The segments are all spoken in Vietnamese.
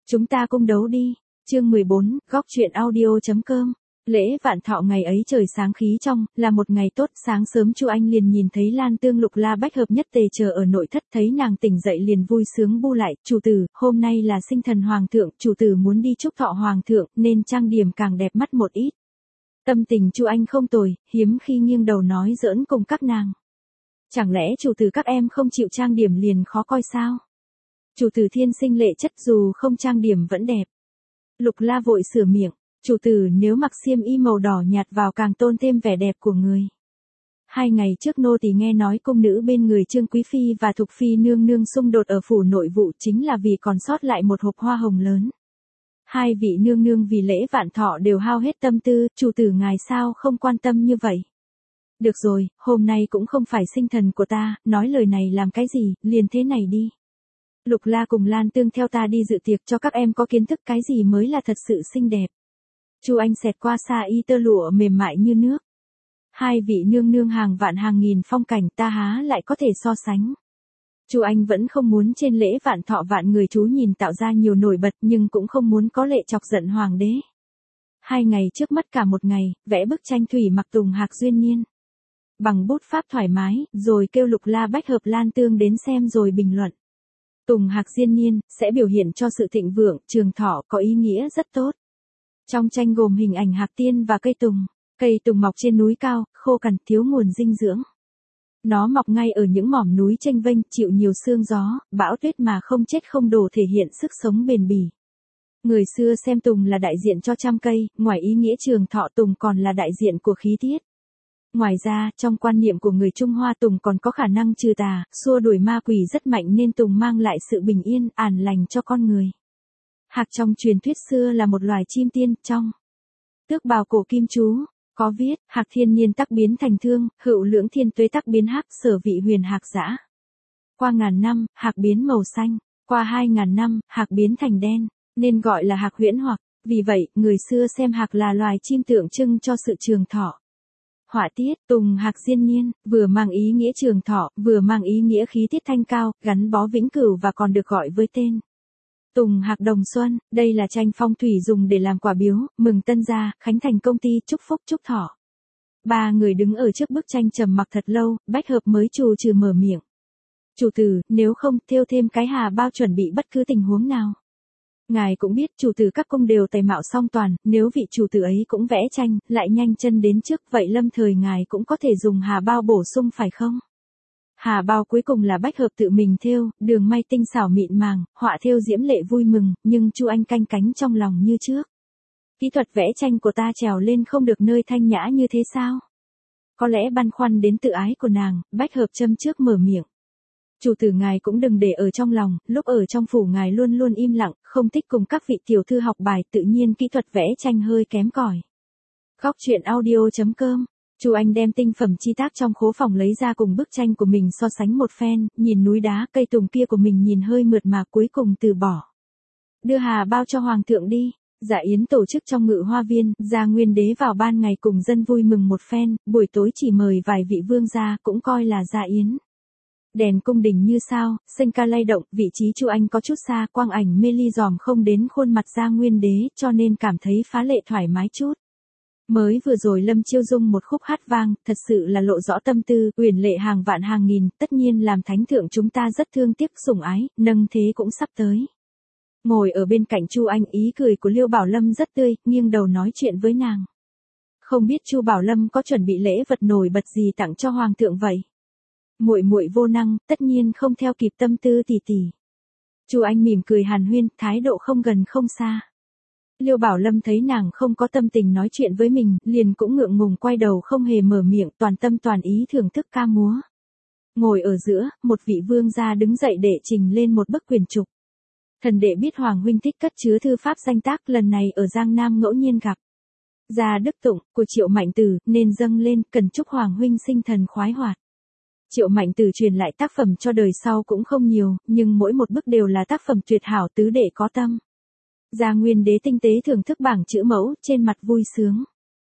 Chúng ta cung đấu đi. Chương 14, góc truyện audio.com. Lễ vạn thọ ngày ấy trời sáng khí trong, là một ngày tốt. Sáng sớm Chu Anh liền nhìn thấy Lan Tương Lục La bách hợp nhất tề chờ ở nội thất, thấy nàng tỉnh dậy liền vui sướng bu lại, chủ tử, hôm nay là sinh thần hoàng thượng, chủ tử muốn đi chúc thọ hoàng thượng, nên trang điểm càng đẹp mắt một ít. Tâm tình Chu Anh không tồi, hiếm khi nghiêng đầu nói giỡn cùng các nàng. Chẳng lẽ chủ tử các em không chịu trang điểm liền khó coi sao? Chủ tử thiên sinh lệ chất, dù không trang điểm vẫn đẹp. Lục La vội sửa miệng, chủ tử nếu mặc xiêm y màu đỏ nhạt vào càng tôn thêm vẻ đẹp của người. 2 ngày trước nô tỳ nghe nói cung nữ bên người Trương Quý Phi và Thục Phi nương nương xung đột ở phủ nội vụ chính là vì còn sót lại một hộp hoa hồng lớn. 2 vị nương nương vì lễ vạn thọ đều hao hết tâm tư, chủ tử ngài sao không quan tâm như vậy? Được rồi, hôm nay cũng không phải sinh thần của ta, nói lời này làm cái gì, liền thế này đi. Lục La cùng Lan Tương theo ta đi dự tiệc cho các em có kiến thức cái gì mới là thật sự xinh đẹp. Chu Anh xẹt qua xa y tơ lụa mềm mại như nước. 2 vị nương nương hàng vạn hàng nghìn phong cảnh ta há lại có thể so sánh. Chu Anh vẫn không muốn trên lễ vạn thọ vạn người chú nhìn tạo ra nhiều nổi bật nhưng cũng không muốn có lệ chọc giận hoàng đế. 2 ngày trước mắt cả một ngày, vẽ bức tranh thủy mặc Tùng Hạc duyên niên. Bằng bút pháp thoải mái, rồi kêu Lục La bách hợp Lan Tương đến xem rồi bình luận. Tùng Hạc diên niên, sẽ biểu hiện cho sự thịnh vượng, trường thọ có ý nghĩa rất tốt. Trong tranh gồm hình ảnh hạc tiên và cây tùng. Cây tùng mọc trên núi cao, khô cằn, thiếu nguồn dinh dưỡng. Nó mọc ngay ở những mỏm núi chênh vênh, chịu nhiều sương gió, bão tuyết mà không chết không đổ, thể hiện sức sống bền bỉ. Người xưa xem tùng là đại diện cho trăm cây, ngoài ý nghĩa trường thọ tùng còn là đại diện của khí tiết. Ngoài ra, trong quan niệm của người Trung Hoa tùng còn có khả năng trừ tà, xua đuổi ma quỷ rất mạnh nên tùng mang lại sự bình yên, an lành cho con người. Hạc trong truyền thuyết xưa là một loài chim tiên, trong tước bào cổ kim chú, có viết, hạc thiên niên tắc biến thành thương, hữu lưỡng thiên tuế tắc biến hắc, sở vị huyền hạc dã. Qua ngàn năm, hạc biến màu xanh, qua 2000 năm, hạc biến thành đen, nên gọi là hạc huyễn hoặc. Vì vậy, người xưa xem hạc là loài chim tượng trưng cho sự trường thọ. Họa tiết, Tùng Hạc diên niên, vừa mang ý nghĩa trường thọ, vừa mang ý nghĩa khí tiết thanh cao, gắn bó vĩnh cửu và còn được gọi với tên Tùng Hạc Đồng Xuân. Đây là tranh phong thủy dùng để làm quà biếu, mừng tân gia, khánh thành công ty, chúc phúc chúc thọ. 3 người đứng ở trước bức tranh trầm mặc thật lâu, bách hợp mới trù trừ mở miệng. Chủ tử, nếu không, thêu thêm cái hà bao chuẩn bị bất cứ tình huống nào. Ngài cũng biết chủ tử các cung đều tài mạo song toàn, nếu vị chủ tử ấy cũng vẽ tranh, lại nhanh chân đến trước, vậy lâm thời ngài cũng có thể dùng hà bao bổ sung phải không? Hà bao cuối cùng là bách hợp tự mình thêu, đường may tinh xảo mịn màng, họa thêu diễm lệ vui mừng, nhưng Chu Anh canh cánh trong lòng như trước. Kỹ thuật vẽ tranh của ta trèo lên không được nơi thanh nhã như thế sao? Có lẽ băn khoăn đến tự ái của nàng, bách hợp châm trước mở miệng. Chủ tử ngài cũng đừng để ở trong lòng, lúc ở trong phủ ngài luôn luôn im lặng, không thích cùng các vị tiểu thư học bài, tự nhiên kỹ thuật vẽ tranh hơi kém cỏi. Góc truyện audio.com. Chu Anh đem tinh phẩm chi tác trong khố phòng lấy ra cùng bức tranh của mình so sánh một phen, nhìn núi đá cây tùng kia của mình nhìn hơi mượt mà cuối cùng từ bỏ. Đưa hà bao cho hoàng thượng đi. Dạ yến tổ chức trong Ngự Hoa Viên, Gia Nguyên Đế vào ban ngày cùng dân vui mừng một phen, buổi tối chỉ mời vài vị vương gia cũng coi là dạ yến. Đèn cung đình như sao, sinh ca lay động, vị trí Chu Anh có chút xa, quang ảnh mê ly dòm không đến khuôn mặt Gia Nguyên Đế, cho nên cảm thấy phá lệ thoải mái chút. Mới vừa rồi Lâm Chiêu Dung một khúc hát vang, thật sự là lộ rõ tâm tư, uyển lệ hàng vạn hàng nghìn, tất nhiên làm thánh thượng chúng ta rất thương tiếc sủng ái, nâng thế cũng sắp tới. Ngồi ở bên cạnh Chu Anh, ý cười của Liêu Bảo Lâm rất tươi, nghiêng đầu nói chuyện với nàng. Không biết Chu Bảo Lâm có chuẩn bị lễ vật nổi bật gì tặng cho hoàng thượng vậy? Muội muội vô năng, tất nhiên không theo kịp tâm tư tỷ tỷ. Chu Anh mỉm cười hàn huyên, thái độ không gần không xa. Liêu Bảo Lâm thấy nàng không có tâm tình nói chuyện với mình, liền cũng ngượng ngùng quay đầu không hề mở miệng, toàn tâm toàn ý thưởng thức ca múa. Ngồi ở giữa, một vị vương gia đứng dậy để trình lên một bức quyền trục. Thần đệ biết hoàng huynh thích cất chứa thư pháp danh tác, lần này ở Giang Nam ngẫu nhiên gặp. Gia Đức Tụng của Triệu Mạnh Tử nên dâng lên, cần chúc hoàng huynh sinh thần khoái hoạt. Triệu Mạnh Tử truyền lại tác phẩm cho đời sau cũng không nhiều, nhưng mỗi một bức đều là tác phẩm tuyệt hảo, tứ đệ có tâm. Gia Nguyên Đế tinh tế thưởng thức bảng chữ mẫu, trên mặt vui sướng.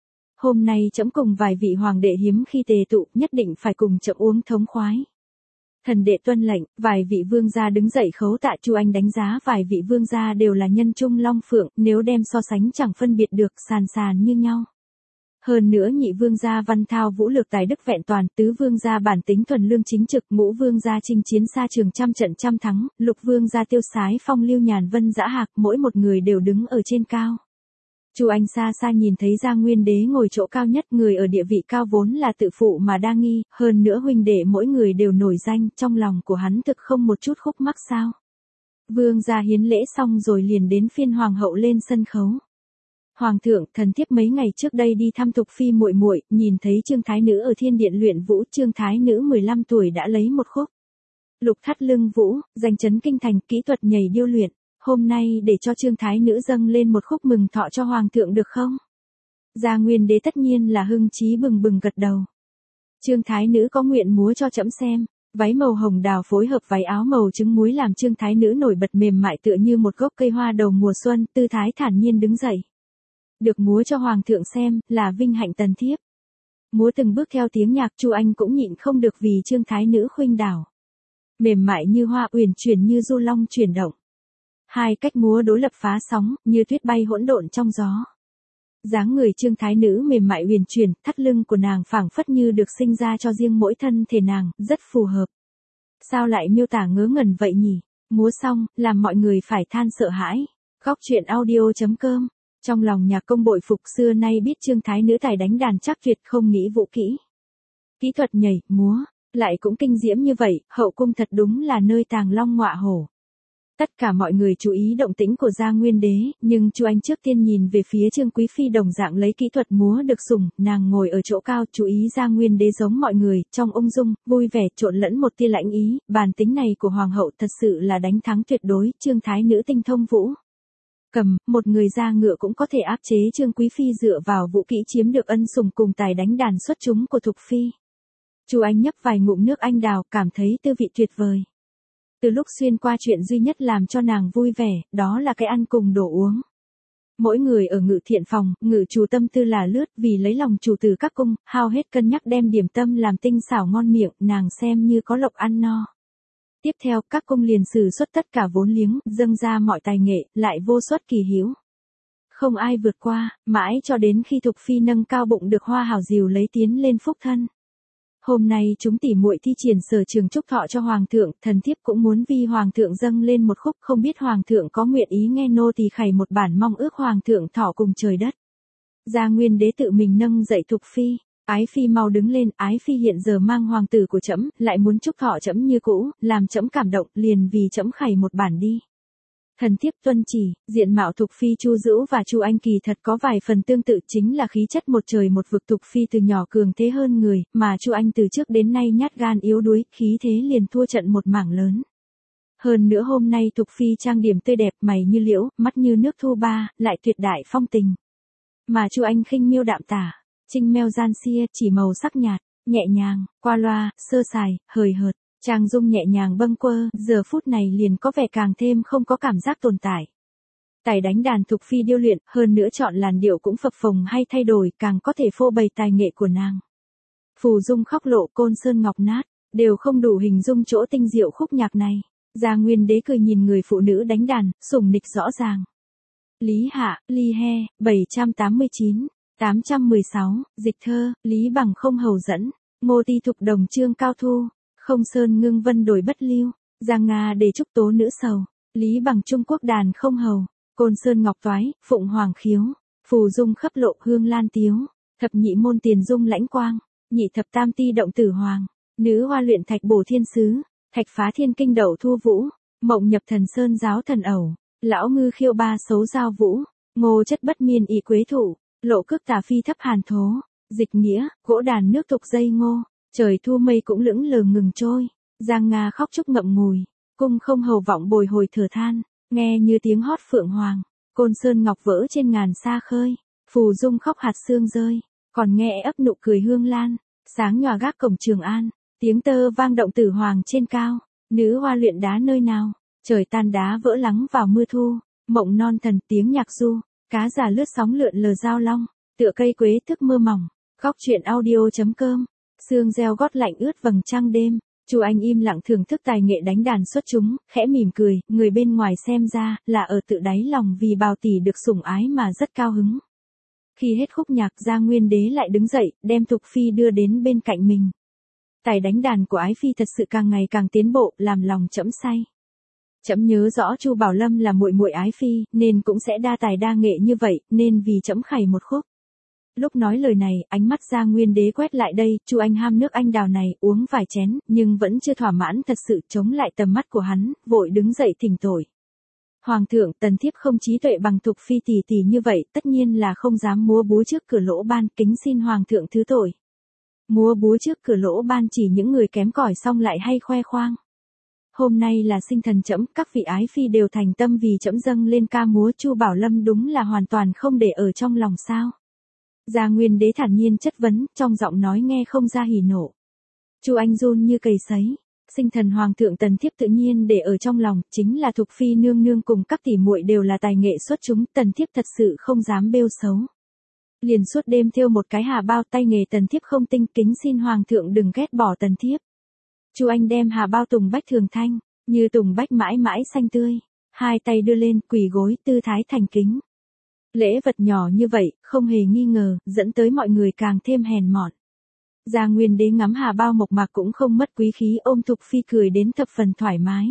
Hôm nay trẫm cùng vài vị hoàng đệ hiếm khi tề tụ, nhất định phải cùng trẫm uống thống khoái. Thần đệ tuân lệnh, vài vị vương gia đứng dậy khấu tạ. Chu Anh đánh giá vài vị vương gia đều là nhân trung long phượng, nếu đem so sánh chẳng phân biệt được, sàn sàn như nhau. Hơn nữa nhị vương gia văn thao vũ lược tài đức vẹn toàn, tứ vương gia bản tính thuần lương chính trực, ngũ vương gia chinh chiến xa trường trăm trận trăm thắng, lục vương gia tiêu sái phong lưu nhàn vân dã hạc, mỗi một người đều đứng ở trên cao. Chu Anh xa xa nhìn thấy Gia Nguyên Đế ngồi chỗ cao nhất, người ở địa vị cao vốn là tự phụ mà đa nghi, hơn nữa huynh đệ mỗi người đều nổi danh, trong lòng của hắn thực không một chút khúc mắc sao. Vương gia hiến lễ xong rồi liền đến phiên hoàng hậu lên sân khấu. Hoàng thượng, thần thiếp mấy ngày trước đây đi thăm Thục phi muội muội, nhìn thấy Trương thái nữ ở thiên điện luyện vũ, Trương thái nữ 15 tuổi đã lấy một khúc lục thắt lưng vũ, danh chấn kinh thành, kỹ thuật nhảy điêu luyện. Hôm nay để cho Trương thái nữ dâng lên một khúc mừng thọ cho hoàng thượng được không? Gia Nguyên Đế tất nhiên là hưng chí bừng bừng gật đầu. Trương thái nữ có nguyện múa cho trẫm xem. Váy màu hồng đào phối hợp váy áo màu trứng muối làm Trương thái nữ nổi bật mềm mại tựa như một gốc cây hoa đầu mùa xuân, tư thái thản nhiên đứng dậy. Được múa cho hoàng thượng xem, là vinh hạnh tần thiếp. Múa từng bước theo tiếng nhạc, Chu Anh cũng nhịn không được vì Trương thái nữ khuynh đảo. Mềm mại như hoa, uyển chuyển như du long chuyển động. Hai cách múa đối lập phá sóng, như tuyết bay hỗn độn trong gió. Dáng người Trương thái nữ mềm mại uyển chuyển, thắt lưng của nàng phảng phất như được sinh ra cho riêng mỗi thân thể nàng, rất phù hợp. Sao lại miêu tả ngớ ngẩn vậy nhỉ? Múa xong, làm mọi người phải than sợ hãi. Góc truyện audio.com. Trong lòng Nhạc Công bội phục, xưa nay biết Trương thái nữ tài đánh đàn chắc tuyệt, không nghĩ vũ kỹ. Kỹ thuật nhảy, múa, lại cũng kinh diễm như vậy, hậu cung thật đúng là nơi tàng long ngọa hổ. Tất cả mọi người chú ý động tĩnh của Gia Nguyên Đế, nhưng Chu Anh trước tiên nhìn về phía Trương Quý Phi đồng dạng lấy kỹ thuật múa được sủng, nàng ngồi ở chỗ cao, chú ý Gia Nguyên Đế giống mọi người, trong ung dung, vui vẻ trộn lẫn một tia lãnh ý, bản tính này của hoàng hậu thật sự là đánh thắng tuyệt đối. Trương thái nữ tinh thông vũ cầm, một người ra ngựa cũng có thể áp chế Trương Quý Phi, dựa vào vũ kỹ chiếm được ân sủng cùng tài đánh đàn xuất chúng của Thục Phi. Chu Anh nhấp vài ngụm nước anh đào, cảm thấy tư vị tuyệt vời. Từ lúc xuyên qua, chuyện duy nhất làm cho nàng vui vẻ, đó là cái ăn cùng đồ uống. Mỗi người ở ngự thiện phòng, ngự chủ tâm tư là lướt, vì lấy lòng chủ tử các cung, hao hết cân nhắc đem điểm tâm làm tinh xảo ngon miệng, nàng xem như có lộc ăn no. Tiếp theo, các cung liền sử xuất tất cả vốn liếng, dâng ra mọi tài nghệ, lại vô suất kỳ hữu. Không ai vượt qua, mãi cho đến khi Thục Phi nâng cao bụng được Hoa Hảo dìu lấy tiến lên phúc thân. Hôm nay chúng tỉ muội thi triển sở trường chúc thọ cho hoàng thượng, thần thiếp cũng muốn vì hoàng thượng dâng lên một khúc, không biết hoàng thượng có nguyện ý nghe nô tỳ khày một bản mong ước hoàng thượng thọ cùng trời đất. Gia Nguyên Đế tự mình nâng dậy Thục Phi. Ái phi mau đứng lên, ái phi hiện giờ mang hoàng tử của trẫm, lại muốn chúc thọ trẫm như cũ, làm trẫm cảm động, liền vì trẫm khày một bản đi. Thần thiếp tuân chỉ. Diện mạo Thục Phi Chu Dữu và Chu Anh kỳ thật có vài phần tương tự, chính là khí chất một trời một vực. Thục Phi từ nhỏ cường thế hơn người, mà Chu Anh từ trước đến nay nhát gan yếu đuối, khí thế liền thua trận một mảng lớn. Hơn nữa hôm nay Thục Phi trang điểm tươi đẹp, mày như liễu, mắt như nước thu ba, lại tuyệt đại phong tình. Mà Chu Anh khinh miêu đạm tả, trinh meo gian xia, chỉ màu sắc nhạt, nhẹ nhàng, qua loa, sơ sài, hời hợt. Trang dung nhẹ nhàng bâng quơ, giờ phút này liền có vẻ càng thêm không có cảm giác tồn tại. Tài đánh đàn Thục Phi điêu luyện, hơn nữa chọn làn điệu cũng phập phồng hay thay đổi, càng có thể phô bày tài nghệ của nàng. Phù dung khóc lộ, côn sơn ngọc nát, đều không đủ hình dung chỗ tinh diệu khúc nhạc này. Gia Nguyên Đế cười nhìn người phụ nữ đánh đàn, sủng nịch rõ ràng. Lý Hạ, Ly He, 789, 816, dịch thơ, Lý Bằng không hầu dẫn, Ngô Ti Thục đồng trương cao thu. Không sơn ngưng vân đổi bất lưu, Giang Nga để trúc tố nữ sầu, Lý Bằng Trung Quốc đàn không hầu, Côn Sơn Ngọc Toái, Phụng Hoàng khiếu, Phù Dung khấp lộ hương lan tiếu, thập nhị môn tiền dung lãnh quang, nhị thập tam ti động tử hoàng, nữ hoa luyện thạch bổ thiên sứ, thạch phá thiên kinh đậu thu vũ, mộng nhập thần sơn giáo thần ẩu, lão ngư khiêu ba xấu giao vũ, ngô chất bất miên ỷ quế thụ, lộ cước tà phi thấp hàn thố, dịch nghĩa, gỗ đàn nước tục dây ngô. Trời thu mây cũng lững lờ ngừng trôi, Giang Nga khóc chúc ngậm ngùi, cung không hầu vọng bồi hồi thở than, nghe như tiếng hót phượng hoàng, Côn Sơn ngọc vỡ trên ngàn xa khơi, Phù Dung khóc hạt sương rơi, còn nghe ấp nụ cười hương lan, sáng nhòa gác cổng Trường An, tiếng tơ vang động tử hoàng trên cao, nữ hoa luyện đá nơi nào, trời tan đá vỡ lắng vào mưa thu, mộng non thần tiếng nhạc du, cá già lướt sóng lượn lờ giao long, tựa cây quế thức mơ mỏng, góc truyện audio.com. Sương reo gót lạnh ướt vầng trăng đêm, Chu Anh im lặng thưởng thức tài nghệ đánh đàn xuất chúng, khẽ mỉm cười, người bên ngoài xem ra, là ở tự đáy lòng vì Bào tỷ được sủng ái mà rất cao hứng. Khi hết khúc nhạc, Gia Nguyên Đế lại đứng dậy, đem Thục Phi đưa đến bên cạnh mình. Tài đánh đàn của Ái Phi thật sự càng ngày càng tiến bộ, làm lòng trẫm say. Trẫm nhớ rõ Chu Bảo Lâm là muội muội Ái Phi, nên cũng sẽ đa tài đa nghệ như vậy, nên vì trẫm khày một khúc. Lúc nói lời này, ánh mắt Gia Nguyên Đế quét lại đây, Chu Anh ham nước anh đào này, uống vài chén, nhưng vẫn chưa thỏa mãn thật sự, chống lại tầm mắt của hắn, vội đứng dậy thỉnh tội. Hoàng thượng, tần thiếp không trí tuệ bằng Thục Phi tỷ tỷ như vậy, tất nhiên là không dám múa búa trước cửa lỗ ban, kính xin Hoàng thượng thứ tội. Múa búa trước cửa lỗ ban chỉ những người kém cỏi xong lại hay khoe khoang. Hôm nay là sinh thần trẫm, các vị ái phi đều thành tâm vì trẫm dâng lên ca múa, Chu Bảo Lâm đúng là hoàn toàn không để ở trong lòng sao? Gia Nguyên Đế thản nhiên chất vấn, trong giọng nói nghe không ra hỉ nộ. Chu Anh run như cầy sấy. Sinh thần hoàng thượng tần thiếp tự nhiên để ở trong lòng, chính là Thục Phi nương nương cùng các tỷ muội đều là tài nghệ xuất chúng, tần thiếp thật sự không dám bêu xấu. Liền suốt đêm thêu một cái hà bao, tay nghề tần thiếp không tinh, kính xin hoàng thượng đừng ghét bỏ tần thiếp. Chu Anh đem hà bao tùng bách thường thanh, như tùng bách mãi mãi xanh tươi, hai tay đưa lên, quỳ gối, tư thái thành kính. Lễ vật nhỏ như vậy, không hề nghi ngờ, dẫn tới mọi người càng thêm hèn mọn. Gia Nguyên Đế ngắm hà bao mộc mạc cũng không mất quý khí, ôm Thục Phi cười đến thập phần thoải mái.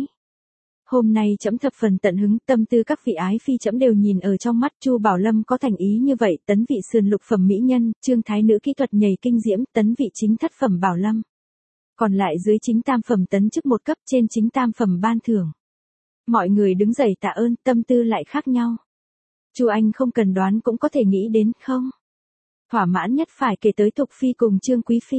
Hôm nay trẫm thập phần tận hứng, tâm tư các vị ái phi trẫm đều nhìn ở trong mắt. Chu Bảo Lâm có thành ý như vậy, tấn vị sườn lục phẩm mỹ nhân, Trương thái nữ kỹ thuật nhảy kinh diễm, tấn vị chính thất phẩm Bảo Lâm. Còn lại dưới chính tam phẩm tấn chức một cấp, trên chính tam phẩm ban thưởng. Mọi người đứng dậy tạ ơn, tâm tư lại khác nhau. Chu Anh không cần đoán cũng có thể nghĩ đến, không? Thỏa mãn nhất phải kể tới Thục Phi cùng Trương Quý Phi.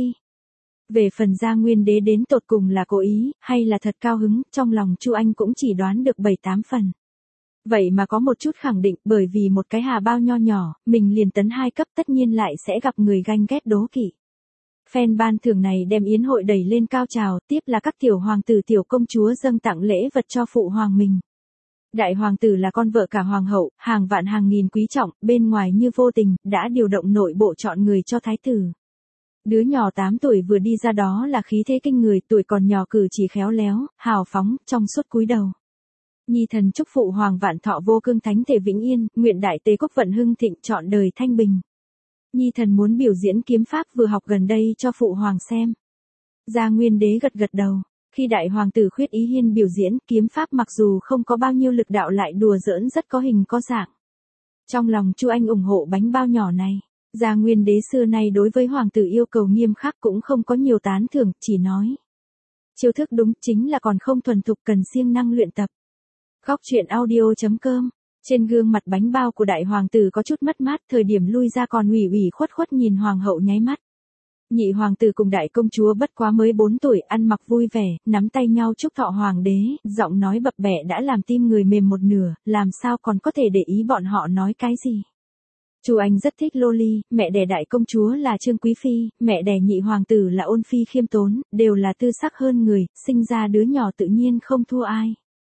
Về phần Gia Nguyên Đế đến tột cùng là cố ý, hay là thật cao hứng, trong lòng Chu Anh cũng chỉ đoán được 7-8 phần. Vậy mà có một chút khẳng định, bởi vì một cái hà bao nho nhỏ, mình liền tấn 2 cấp tất nhiên lại sẽ gặp người ganh ghét đố kỵ. Phen ban thưởng này đem yến hội đẩy lên cao trào, tiếp là các tiểu hoàng tử tiểu công chúa dâng tặng lễ vật cho phụ hoàng mình. Đại hoàng tử là con vợ cả hoàng hậu, hàng vạn hàng nghìn quý trọng, bên ngoài như vô tình, đã điều động nội bộ chọn người cho thái tử. Đứa nhỏ 8 tuổi vừa đi ra đó là khí thế kinh người, tuổi còn nhỏ cử chỉ khéo léo, hào phóng, trong suốt cúi đầu. Nhi thần chúc phụ hoàng vạn thọ vô cương thánh thể vĩnh yên, nguyện đại tế quốc vận hưng thịnh trọn đời thanh bình. Nhi thần muốn biểu diễn kiếm pháp vừa học gần đây cho phụ hoàng xem. Gia Nguyên Đế gật gật đầu. Khi đại hoàng tử Khuyết Ý Hiên biểu diễn kiếm pháp mặc dù không có bao nhiêu lực đạo lại đùa giỡn rất có hình có dạng. Trong lòng Chu Anh ủng hộ bánh bao nhỏ này. Gia Nguyên Đế xưa nay đối với hoàng tử yêu cầu nghiêm khắc cũng không có nhiều tán thưởng, chỉ nói. Chiêu thức đúng chính là còn không thuần thục, cần siêng năng luyện tập. Góc truyện audio.com. Trên gương mặt bánh bao của đại hoàng tử có chút mất mát, thời điểm lui ra còn ủy ủy khuất khuất nhìn hoàng hậu nháy mắt. Nhị hoàng tử cùng đại công chúa bất quá mới 4 tuổi, ăn mặc vui vẻ, nắm tay nhau chúc thọ hoàng đế, giọng nói bập bẹ đã làm tim người mềm một nửa, làm sao còn có thể để ý bọn họ nói cái gì. Chu Anh rất thích Loli, mẹ đẻ đại công chúa là Trương Quý Phi, mẹ đẻ nhị hoàng tử là Ôn Phi khiêm tốn, đều là tư sắc hơn người, sinh ra đứa nhỏ tự nhiên không thua ai.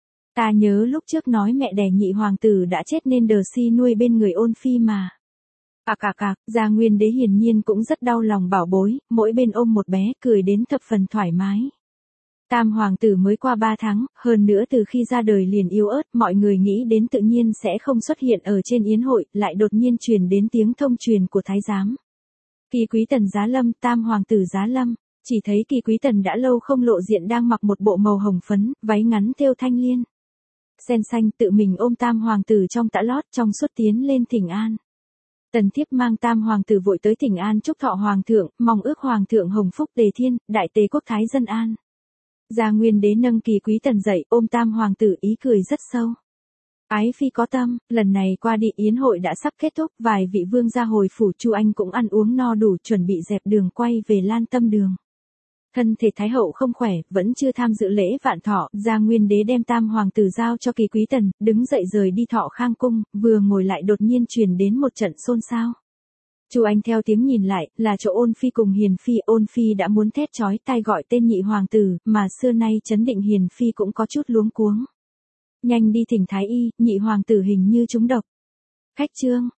Ta nhớ lúc trước nói mẹ đẻ nhị hoàng tử đã chết nên Đờ Si nuôi bên người Ôn Phi mà. Gia Nguyên Đế hiển nhiên cũng rất đau lòng bảo bối, mỗi bên ôm một bé, cười đến thập phần thoải mái. Tam hoàng tử mới qua 3 tháng, hơn nữa từ khi ra đời liền yếu ớt, mọi người nghĩ đến tự nhiên sẽ không xuất hiện ở trên yến hội, lại đột nhiên truyền đến tiếng thông truyền của thái giám. Kỳ Quý Tần giá lâm, tam hoàng tử giá lâm, chỉ thấy Kỳ Quý Tần đã lâu không lộ diện đang mặc một bộ màu hồng phấn, váy ngắn thêu thanh liên. Sen xanh tự mình ôm tam hoàng tử trong tã lót trong suốt tiến lên thỉnh an. Tần thiếp mang tam hoàng tử vội tới thỉnh an chúc thọ hoàng thượng, mong ước hoàng thượng hồng phúc đề thiên, đại tế quốc thái dân an. Gia Nguyên Đế nâng Kỳ Quý Tần dậy, ôm tam hoàng tử, ý cười rất sâu. Ái phi có tâm, lần này qua đi yến hội đã sắp kết thúc, vài vị vương gia hồi phủ, Chu Anh cũng ăn uống no đủ, chuẩn bị dẹp đường quay về Lan Tâm đường. Thân thể thái hậu không khỏe, vẫn chưa tham dự lễ vạn thọ, Gia Nguyên Đế đem tam hoàng tử giao cho Kỳ Quý Tần, đứng dậy rời đi Thọ Khang cung, vừa ngồi lại đột nhiên truyền đến một trận xôn xao. Chu Anh theo tiếng nhìn lại, là chỗ Ôn Phi cùng Hiền Phi, Ôn Phi đã muốn thét chói tai gọi tên nhị hoàng tử, mà xưa nay trấn định Hiền Phi cũng có chút luống cuống. Nhanh đi thỉnh thái y, nhị hoàng tử hình như trúng độc. Khách trương,